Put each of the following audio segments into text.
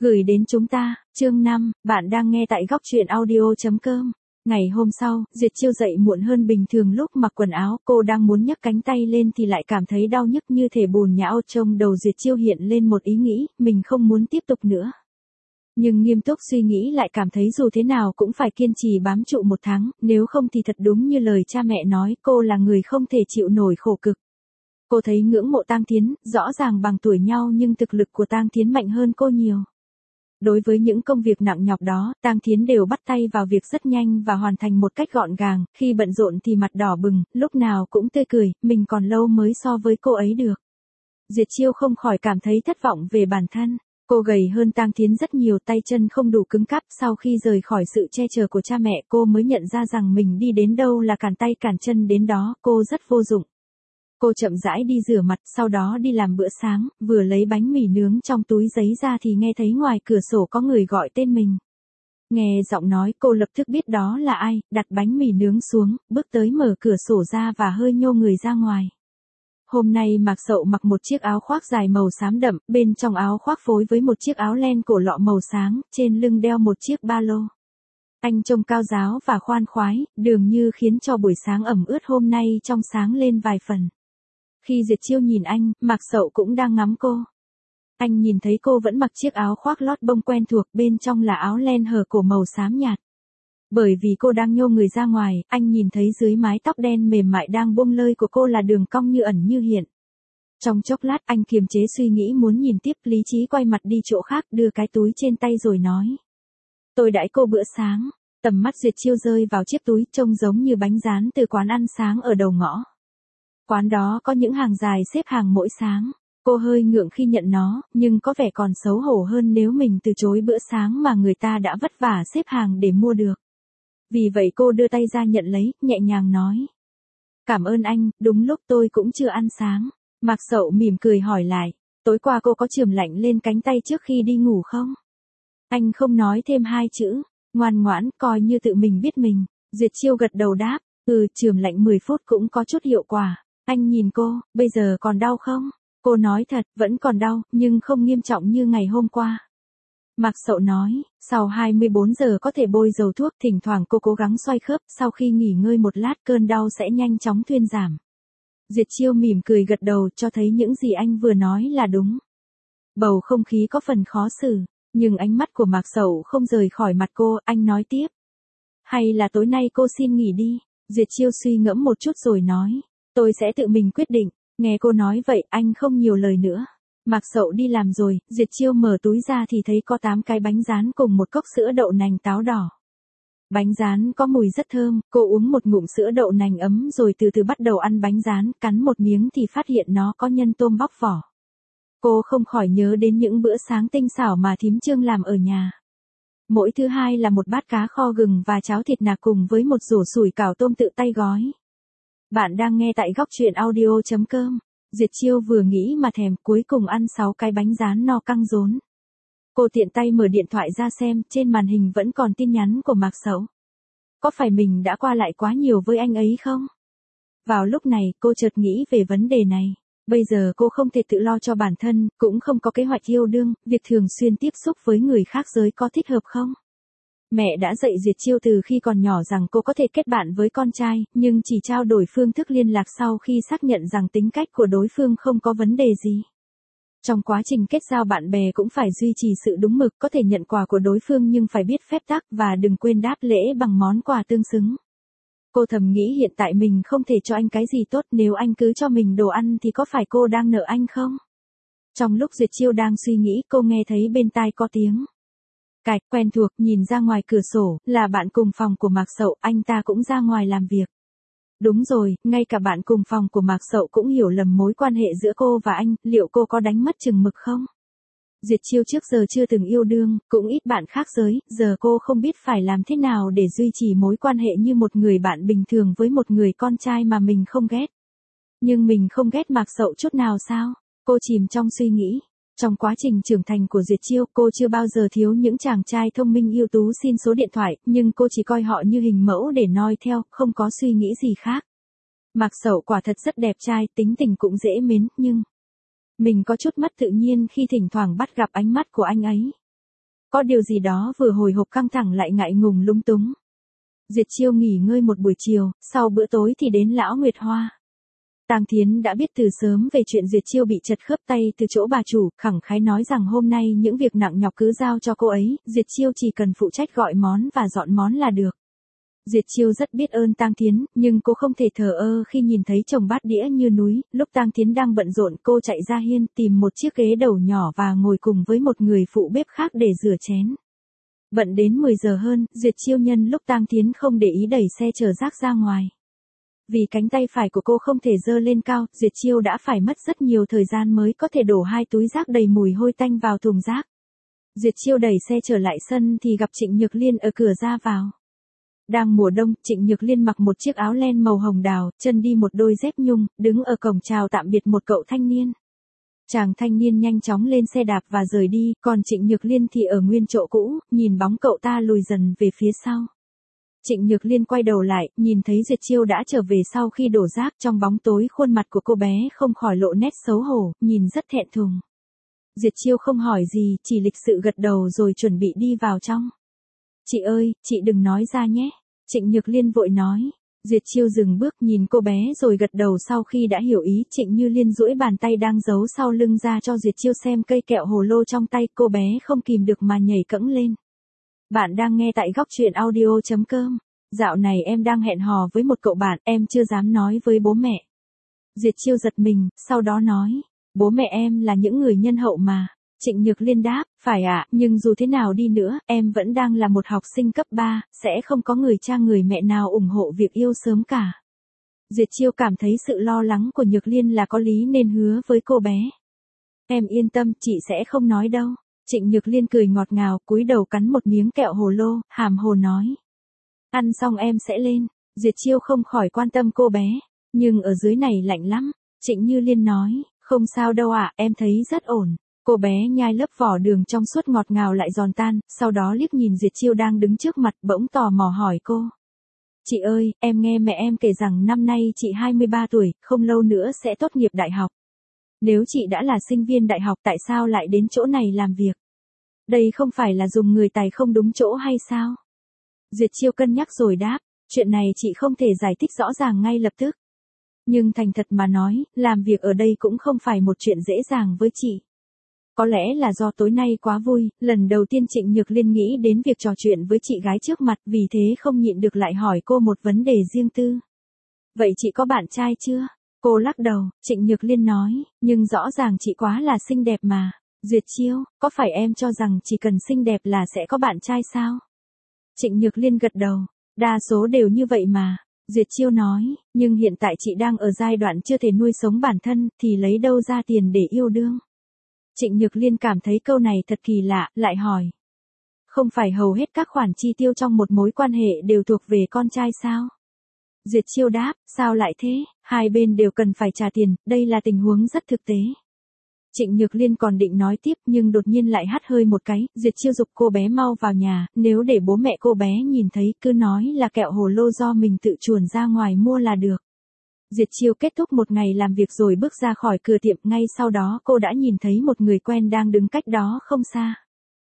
Gửi đến chúng ta, chương 5, bạn đang nghe tại góc truyện audio.com. Ngày hôm sau, Duyệt Chiêu dậy muộn hơn bình thường lúc mặc quần áo, cô đang muốn nhấc cánh tay lên thì lại cảm thấy đau nhức như thể bùn nhão. Trong đầu Duyệt Chiêu hiện lên một ý nghĩ, mình không muốn tiếp tục nữa. Nhưng nghiêm túc suy nghĩ lại cảm thấy dù thế nào cũng phải kiên trì bám trụ 1 tháng, nếu không thì thật đúng như lời cha mẹ nói, cô là người không thể chịu nổi khổ cực. Cô thấy ngưỡng mộ Tang Thiến, rõ ràng bằng tuổi nhau nhưng thực lực của Tang Thiến mạnh hơn cô nhiều. Đối với những công việc nặng nhọc đó, Tang Thiến đều bắt tay vào việc rất nhanh và hoàn thành một cách gọn gàng, khi bận rộn thì mặt đỏ bừng, lúc nào cũng tươi cười, mình còn lâu mới so với cô ấy được. Duyệt Chiêu không khỏi cảm thấy thất vọng về bản thân. Cô gầy hơn Tang Thiến rất nhiều, tay chân không đủ cứng cáp, sau khi rời khỏi sự che chở của cha mẹ cô mới nhận ra rằng mình đi đến đâu là cản tay cản chân đến đó, cô rất vô dụng. Cô chậm rãi đi rửa mặt, sau đó đi làm bữa sáng, vừa lấy bánh mì nướng trong túi giấy ra thì nghe thấy ngoài cửa sổ có người gọi tên mình. Nghe giọng nói cô lập tức biết đó là ai, đặt bánh mì nướng xuống, bước tới mở cửa sổ ra và hơi nhô người ra ngoài. Hôm nay Mạc Sậu mặc một chiếc áo khoác dài màu xám đậm, bên trong áo khoác phối với một chiếc áo len cổ lọ màu sáng, trên lưng đeo một chiếc ba lô. Anh trông cao ráo và khoan khoái, dường như khiến cho buổi sáng ẩm ướt hôm nay trong sáng lên vài phần. Khi Duyệt Chiêu nhìn anh, Mạc Sậu cũng đang ngắm cô. Anh nhìn thấy cô vẫn mặc chiếc áo khoác lót bông quen thuộc, bên trong là áo len hở cổ màu xám nhạt. Bởi vì cô đang nhô người ra ngoài, anh nhìn thấy dưới mái tóc đen mềm mại đang buông lơi của cô là đường cong như ẩn như hiện. Trong chốc lát anh kiềm chế suy nghĩ muốn nhìn tiếp, lý trí quay mặt đi chỗ khác, đưa cái túi trên tay rồi nói. Tôi đãi cô bữa sáng. Tầm mắt Duyệt Chiêu rơi vào chiếc túi trông giống như bánh rán từ quán ăn sáng ở đầu ngõ. Quán đó có những hàng dài xếp hàng mỗi sáng. Cô hơi ngượng khi nhận nó, nhưng có vẻ còn xấu hổ hơn nếu mình từ chối bữa sáng mà người ta đã vất vả xếp hàng để mua được. Vì vậy cô đưa tay ra nhận lấy, nhẹ nhàng nói. Cảm ơn anh, đúng lúc tôi cũng chưa ăn sáng. Mạc Sậu mỉm cười hỏi lại, tối qua cô có chườm lạnh lên cánh tay trước khi đi ngủ không? Anh không nói thêm 2 chữ, ngoan ngoãn, coi như tự mình biết mình. Duyệt Chiêu gật đầu đáp, chườm lạnh 10 phút cũng có chút hiệu quả. Anh nhìn cô, bây giờ còn đau không? Cô nói thật, vẫn còn đau, nhưng không nghiêm trọng như ngày hôm qua. Mạc Sậu nói, sau 24 giờ có thể bôi dầu thuốc, thỉnh thoảng cô cố gắng xoay khớp, sau khi nghỉ ngơi một lát cơn đau sẽ nhanh chóng thuyên giảm. Duyệt Chiêu mỉm cười gật đầu, cho thấy những gì anh vừa nói là đúng. Bầu không khí có phần khó xử, nhưng ánh mắt của Mạc Sậu không rời khỏi mặt cô, anh nói tiếp. Hay là tối nay cô xin nghỉ đi? Duyệt Chiêu suy ngẫm một chút rồi nói. Tôi sẽ tự mình quyết định. Nghe cô nói vậy, anh không nhiều lời nữa. Mạc Sậu đi làm rồi, Duyệt Chiêu mở túi ra thì thấy có 8 cái bánh rán cùng một cốc sữa đậu nành táo đỏ. Bánh rán có mùi rất thơm, cô uống một ngụm sữa đậu nành ấm rồi từ từ bắt đầu ăn bánh rán, cắn một miếng thì phát hiện nó có nhân tôm bóc vỏ. Cô không khỏi nhớ đến những bữa sáng tinh xảo mà thím Trương làm ở nhà. Mỗi thứ hai là một bát cá kho gừng và cháo thịt nạc cùng với một rổ sủi cảo tôm tự tay gói. Bạn đang nghe tại góc truyện audio.com. Duyệt Chiêu vừa nghĩ mà thèm, cuối cùng ăn 6 cái bánh rán no căng rốn. Cô tiện tay mở điện thoại ra xem, trên màn hình vẫn còn tin nhắn của Mạc Sậu. Có phải mình đã qua lại quá nhiều với anh ấy không? Vào lúc này, cô chợt nghĩ về vấn đề này. Bây giờ cô không thể tự lo cho bản thân, cũng không có kế hoạch yêu đương, việc thường xuyên tiếp xúc với người khác giới có thích hợp không? Mẹ đã dạy Duyệt Chiêu từ khi còn nhỏ rằng cô có thể kết bạn với con trai, nhưng chỉ trao đổi phương thức liên lạc sau khi xác nhận rằng tính cách của đối phương không có vấn đề gì. Trong quá trình kết giao bạn bè cũng phải duy trì sự đúng mực, có thể nhận quà của đối phương nhưng phải biết phép tắc và đừng quên đáp lễ bằng món quà tương xứng. Cô thầm nghĩ hiện tại mình không thể cho anh cái gì tốt, nếu anh cứ cho mình đồ ăn thì có phải cô đang nợ anh không? Trong lúc Duyệt Chiêu đang suy nghĩ, cô nghe thấy bên tai có tiếng. Cạch, quen thuộc, nhìn ra ngoài cửa sổ, là bạn cùng phòng của Mạc Sậu, anh ta cũng ra ngoài làm việc. Đúng rồi, ngay cả bạn cùng phòng của Mạc Sậu cũng hiểu lầm mối quan hệ giữa cô và anh, liệu cô có đánh mất chừng mực không? Duyệt Chiêu trước giờ chưa từng yêu đương, cũng ít bạn khác giới, giờ cô không biết phải làm thế nào để duy trì mối quan hệ như một người bạn bình thường với một người con trai mà mình không ghét. Nhưng mình không ghét Mạc Sậu chút nào sao? Cô chìm trong suy nghĩ. Trong quá trình trưởng thành của Duyệt Chiêu, cô chưa bao giờ thiếu những chàng trai thông minh ưu tú xin số điện thoại, nhưng cô chỉ coi họ như hình mẫu để noi theo, không có suy nghĩ gì khác. Mạc Sậu quả thật rất đẹp trai, tính tình cũng dễ mến, nhưng mình có chút mất tự nhiên khi thỉnh thoảng bắt gặp ánh mắt của anh ấy. Có điều gì đó vừa hồi hộp căng thẳng lại ngại ngùng lúng túng. Duyệt Chiêu nghỉ ngơi một buổi chiều, sau bữa tối thì đến lão Nguyệt Hoa. Tang Thiến đã biết từ sớm về chuyện Duyệt Chiêu bị chật khớp tay từ chỗ bà chủ, khẳng khái nói rằng hôm nay những việc nặng nhọc cứ giao cho cô ấy, Duyệt Chiêu chỉ cần phụ trách gọi món và dọn món là được. Duyệt Chiêu rất biết ơn Tang Thiến, nhưng cô không thể thờ ơ khi nhìn thấy chồng bát đĩa như núi. Lúc Tang Thiến đang bận rộn, cô chạy ra hiên tìm một chiếc ghế đầu nhỏ và ngồi cùng với một người phụ bếp khác để rửa chén. Bận đến 10 giờ hơn, Duyệt Chiêu nhân lúc Tang Thiến không để ý đẩy xe chở rác ra ngoài. Vì cánh tay phải của cô không thể giơ lên cao, Duyệt Chiêu đã phải mất rất nhiều thời gian mới có thể đổ 2 túi rác đầy mùi hôi tanh vào thùng rác. Duyệt Chiêu đẩy xe trở lại sân thì gặp Trịnh Nhược Liên ở cửa ra vào. Đang mùa đông, Trịnh Nhược Liên mặc một chiếc áo len màu hồng đào, chân đi một đôi dép nhung, đứng ở cổng chào tạm biệt một cậu thanh niên. Chàng thanh niên nhanh chóng lên xe đạp và rời đi, còn Trịnh Nhược Liên thì ở nguyên chỗ cũ, nhìn bóng cậu ta lùi dần về phía sau. Trịnh Nhược Liên quay đầu lại, nhìn thấy Duyệt Chiêu đã trở về sau khi đổ rác, trong bóng tối khuôn mặt của cô bé không khỏi lộ nét xấu hổ, nhìn rất thẹn thùng. Duyệt Chiêu không hỏi gì, chỉ lịch sự gật đầu rồi chuẩn bị đi vào trong. Chị ơi, chị đừng nói ra nhé. Trịnh Nhược Liên vội nói. Duyệt Chiêu dừng bước nhìn cô bé rồi gật đầu sau khi đã hiểu ý. Trịnh Như Liên duỗi bàn tay đang giấu sau lưng ra cho Duyệt Chiêu xem cây kẹo hồ lô trong tay, cô bé không kìm được mà nhảy cẫng lên. Bạn đang nghe tại góc truyện audio.com. Dạo này em đang hẹn hò với một cậu bạn, em chưa dám nói với bố mẹ. Duyệt Chiêu giật mình, sau đó nói, bố mẹ em là những người nhân hậu mà. Trịnh Nhược Liên đáp, phải ạ, nhưng dù thế nào đi nữa, em vẫn đang là một học sinh cấp 3, sẽ không có người cha người mẹ nào ủng hộ việc yêu sớm cả. Duyệt Chiêu cảm thấy sự lo lắng của Nhược Liên là có lý nên hứa với cô bé. Em yên tâm, chị sẽ không nói đâu. Trịnh Nhược Liên cười ngọt ngào, cúi đầu cắn một miếng kẹo hồ lô, hàm hồ nói. Ăn xong em sẽ lên. Duyệt Chiêu không khỏi quan tâm cô bé, nhưng ở dưới này lạnh lắm. Trịnh Như Liên nói, không sao đâu ạ, em thấy rất ổn. Cô bé nhai lớp vỏ đường trong suốt ngọt ngào lại giòn tan, sau đó liếc nhìn Duyệt Chiêu đang đứng trước mặt, bỗng tò mò hỏi cô. Chị ơi, em nghe mẹ em kể rằng năm nay chị 23 tuổi, không lâu nữa sẽ tốt nghiệp đại học. Nếu chị đã là sinh viên đại học tại sao lại đến chỗ này làm việc? Đây không phải là dùng người tài không đúng chỗ hay sao? Duyệt Chiêu cân nhắc rồi đáp, chuyện này chị không thể giải thích rõ ràng ngay lập tức. Nhưng thành thật mà nói, làm việc ở đây cũng không phải một chuyện dễ dàng với chị. Có lẽ là do tối nay quá vui, lần đầu tiên Trịnh Nhược Liên nghĩ đến việc trò chuyện với chị gái trước mặt, vì thế không nhịn được lại hỏi cô một vấn đề riêng tư. Vậy chị có bạn trai chưa? Cô lắc đầu, Trịnh Nhược Liên nói, nhưng rõ ràng chị quá là xinh đẹp mà. Duyệt Chiêu, có phải em cho rằng chỉ cần xinh đẹp là sẽ có bạn trai sao? Trịnh Nhược Liên gật đầu, đa số đều như vậy mà. Duyệt Chiêu nói, nhưng hiện tại chị đang ở giai đoạn chưa thể nuôi sống bản thân, thì lấy đâu ra tiền để yêu đương? Trịnh Nhược Liên cảm thấy câu này thật kỳ lạ, lại hỏi. Không phải hầu hết các khoản chi tiêu trong một mối quan hệ đều thuộc về con trai sao? Duyệt Chiêu đáp, sao lại thế, hai bên đều cần phải trả tiền, đây là tình huống rất thực tế. Trịnh Nhược Liên còn định nói tiếp nhưng đột nhiên lại hắt hơi một cái, Duyệt Chiêu giục cô bé mau vào nhà, nếu để bố mẹ cô bé nhìn thấy cứ nói là kẹo hồ lô do mình tự chuồn ra ngoài mua là được. Duyệt Chiêu kết thúc một ngày làm việc rồi bước ra khỏi cửa tiệm, ngay sau đó cô đã nhìn thấy một người quen đang đứng cách đó không xa.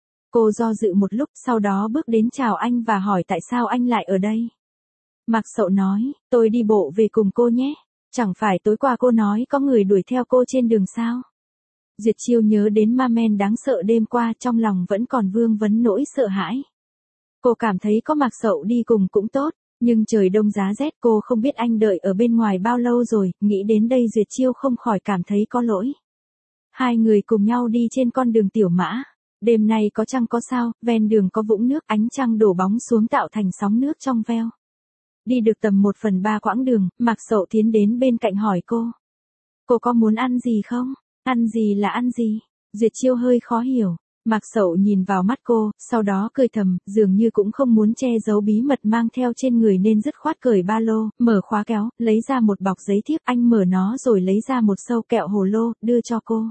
Cô do dự một lúc, sau đó bước đến chào anh và hỏi tại sao anh lại ở đây. Mạc Sậu nói, tôi đi bộ về cùng cô nhé, chẳng phải tối qua cô nói có người đuổi theo cô trên đường sao? Duyệt Chiêu nhớ đến ma men đáng sợ đêm qua, trong lòng vẫn còn vương vấn nỗi sợ hãi. Cô cảm thấy có Mạc Sậu đi cùng cũng tốt, nhưng trời đông giá rét, cô không biết anh đợi ở bên ngoài bao lâu rồi, nghĩ đến đây Duyệt Chiêu không khỏi cảm thấy có lỗi. Hai người cùng nhau đi trên con đường tiểu mã. Đêm nay có trăng có sao, ven đường có vũng nước, ánh trăng đổ bóng xuống tạo thành sóng nước trong veo. Đi được tầm 1/3 quãng đường, Mạc Sậu tiến đến bên cạnh hỏi cô. Cô có muốn ăn gì không? Ăn gì là ăn gì? Duyệt Chiêu hơi khó hiểu. Mạc Sậu nhìn vào mắt cô, sau đó cười thầm, dường như cũng không muốn che giấu bí mật mang theo trên người nên dứt khoát cởi ba lô, mở khóa kéo, lấy ra một bọc giấy thiếp, anh mở nó rồi lấy ra một sâu kẹo hồ lô, đưa cho cô.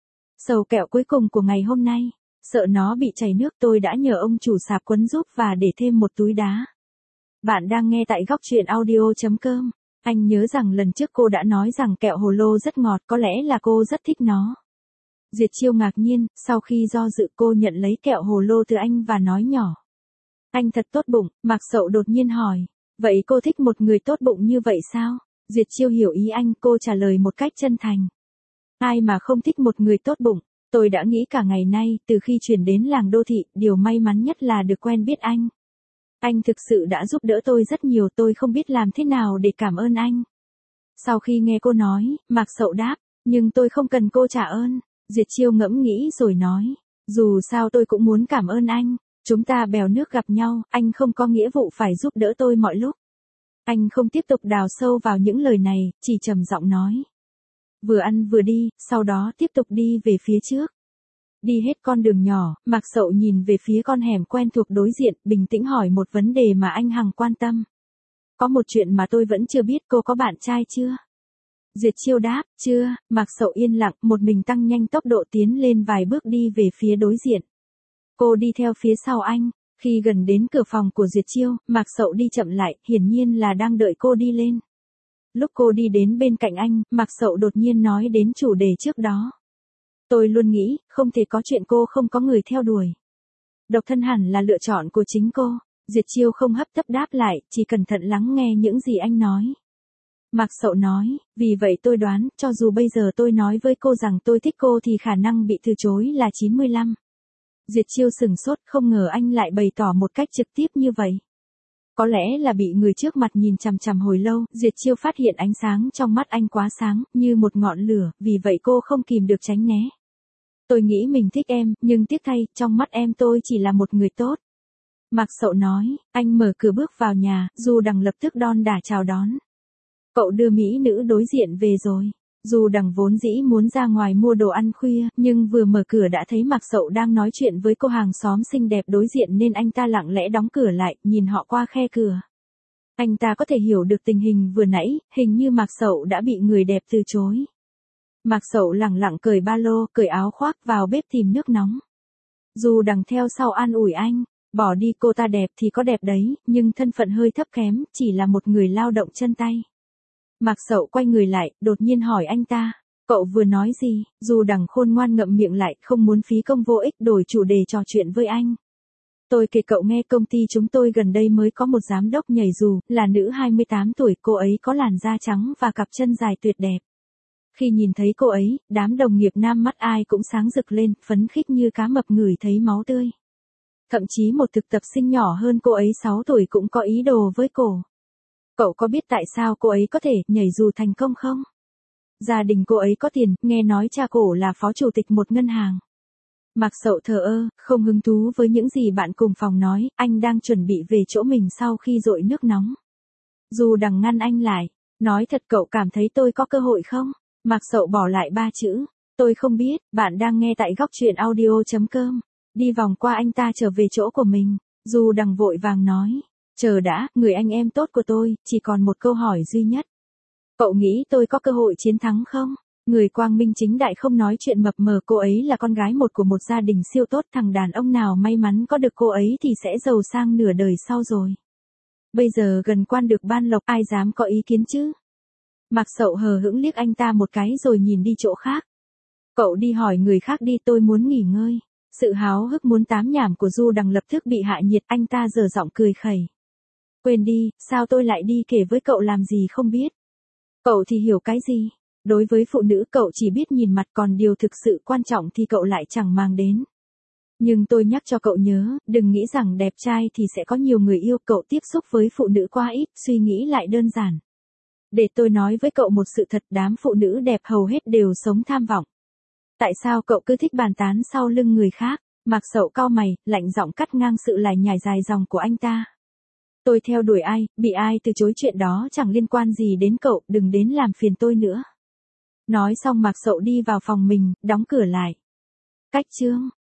Sâu kẹo cuối cùng của ngày hôm nay, sợ nó bị chảy nước tôi đã nhờ ông chủ sạp quấn giúp và để thêm một túi đá. Bạn đang nghe tại góc truyện audio.com. Anh nhớ rằng lần trước cô đã nói rằng kẹo hồ lô rất ngọt, có lẽ là cô rất thích nó. Diệt Chiêu ngạc nhiên, sau khi do dự cô nhận lấy kẹo hồ lô từ anh và nói nhỏ. Anh thật tốt bụng, Mạc Sậu đột nhiên hỏi. Vậy cô thích một người tốt bụng như vậy sao? Diệt Chiêu hiểu ý anh, cô trả lời một cách chân thành. Ai mà không thích một người tốt bụng, tôi đã nghĩ cả ngày nay, từ khi chuyển đến làng đô thị, điều may mắn nhất là được quen biết anh. Anh thực sự đã giúp đỡ tôi rất nhiều, tôi không biết làm thế nào để cảm ơn anh. Sau khi nghe cô nói, Mạc Sậu đáp, nhưng tôi không cần cô trả ơn. Diệt Chiêu ngẫm nghĩ rồi nói, dù sao tôi cũng muốn cảm ơn anh, chúng ta bèo nước gặp nhau, anh không có nghĩa vụ phải giúp đỡ tôi mọi lúc. Anh không tiếp tục đào sâu vào những lời này, chỉ trầm giọng nói. Vừa ăn vừa đi, sau đó tiếp tục đi về phía trước. Đi hết con đường nhỏ, Mạc Sậu nhìn về phía con hẻm quen thuộc đối diện, bình tĩnh hỏi một vấn đề mà anh hằng quan tâm. Có một chuyện mà tôi vẫn chưa biết, cô có bạn trai chưa? Diệt Chiêu đáp, chưa. Mạc Sậu yên lặng, một mình tăng nhanh tốc độ tiến lên vài bước đi về phía đối diện. Cô đi theo phía sau anh, khi gần đến cửa phòng của Diệt Chiêu, Mạc Sậu đi chậm lại, hiển nhiên là đang đợi cô đi lên. Lúc cô đi đến bên cạnh anh, Mạc Sậu đột nhiên nói đến chủ đề trước đó. Tôi luôn nghĩ, không thể có chuyện cô không có người theo đuổi. Độc thân hẳn là lựa chọn của chính cô. Diệt Chiêu không hấp tấp đáp lại, chỉ cẩn thận lắng nghe những gì anh nói. Mạc Sậu nói, vì vậy tôi đoán, cho dù bây giờ tôi nói với cô rằng tôi thích cô thì khả năng bị từ chối là 95. Diệt Chiêu sừng sốt, không ngờ anh lại bày tỏ một cách trực tiếp như vậy. Có lẽ là bị người trước mặt nhìn chằm chằm hồi lâu, Diệt Chiêu phát hiện ánh sáng trong mắt anh quá sáng, như một ngọn lửa, vì vậy cô không kìm được tránh né. Tôi nghĩ mình thích em, nhưng tiếc thay, trong mắt em tôi chỉ là một người tốt. Mạc Sậu nói, anh mở cửa bước vào nhà, Du Đằng lập tức đon đả chào đón. Cậu đưa mỹ nữ đối diện về rồi. Du Đằng vốn dĩ muốn ra ngoài mua đồ ăn khuya, nhưng vừa mở cửa đã thấy Mạc Sậu đang nói chuyện với cô hàng xóm xinh đẹp đối diện nên anh ta lặng lẽ đóng cửa lại, nhìn họ qua khe cửa. Anh ta có thể hiểu được tình hình vừa nãy, hình như Mạc Sậu đã bị người đẹp từ chối. Mạc Sậu lẳng lặng cởi ba lô, cởi áo khoác vào bếp tìm nước nóng. Du Đằng theo sau an ủi anh, bỏ đi, cô ta đẹp thì có đẹp đấy, nhưng thân phận hơi thấp kém, chỉ là một người lao động chân tay. Mạc Sậu quay người lại, đột nhiên hỏi anh ta, cậu vừa nói gì? Du Đằng khôn ngoan ngậm miệng lại, không muốn phí công vô ích, đổi chủ đề trò chuyện với anh. Tôi kể cậu nghe, công ty chúng tôi gần đây mới có một giám đốc nhảy dù, là nữ 28 tuổi, cô ấy có làn da trắng và cặp chân dài tuyệt đẹp. Khi nhìn thấy cô ấy, đám đồng nghiệp nam mắt ai cũng sáng rực lên, phấn khích như cá mập ngửi thấy máu tươi. Thậm chí một thực tập sinh nhỏ hơn cô ấy 6 tuổi cũng có ý đồ với cổ. Cậu có biết tại sao cô ấy có thể nhảy dù thành công không? Gia đình cô ấy có tiền, nghe nói cha cổ là phó chủ tịch một ngân hàng. Mạc Sậu thờ ơ, không hứng thú với những gì bạn cùng phòng nói, anh đang chuẩn bị về chỗ mình sau khi dội nước nóng. Du Đằng ngăn anh lại, nói thật, cậu cảm thấy tôi có cơ hội không? Mạc Sậu bỏ lại 3 chữ, tôi không biết. Bạn đang nghe tại góc truyện audio.com. Đi vòng qua anh ta trở về chỗ của mình, Du Đằng vội vàng nói, chờ đã, người anh em tốt của tôi, chỉ còn một câu hỏi duy nhất. Cậu nghĩ tôi có cơ hội chiến thắng không? Người quang minh chính đại không nói chuyện mập mờ, cô ấy là con gái một của một gia đình siêu tốt, thằng đàn ông nào may mắn có được cô ấy thì sẽ giàu sang nửa đời sau rồi. Bây giờ gần quan được ban lộc, ai dám có ý kiến chứ? Mạc Sậu hờ hững liếc anh ta một cái rồi nhìn đi chỗ khác. Cậu đi hỏi người khác đi, tôi muốn nghỉ ngơi. Sự háo hức muốn tám nhảm của Du Đằng lập tức bị hạ nhiệt, anh ta giở giọng cười khẩy. Quên đi, sao tôi lại đi kể với cậu làm gì không biết. Cậu thì hiểu cái gì? Đối với phụ nữ cậu chỉ biết nhìn mặt, còn điều thực sự quan trọng thì cậu lại chẳng mang đến. Nhưng tôi nhắc cho cậu nhớ, đừng nghĩ rằng đẹp trai thì sẽ có nhiều người yêu, cậu tiếp xúc với phụ nữ quá ít, suy nghĩ lại đơn giản. Để tôi nói với cậu một sự thật, đám phụ nữ đẹp hầu hết đều sống tham vọng. Tại sao cậu cứ thích bàn tán sau lưng người khác? Mạc Sậu cau mày, lạnh giọng cắt ngang sự lải nhải dài dòng của anh ta. Tôi theo đuổi ai, bị ai từ chối, chuyện đó chẳng liên quan gì đến cậu, đừng đến làm phiền tôi nữa. Nói xong Mạc Sậu đi vào phòng mình, đóng cửa lại. Cách chương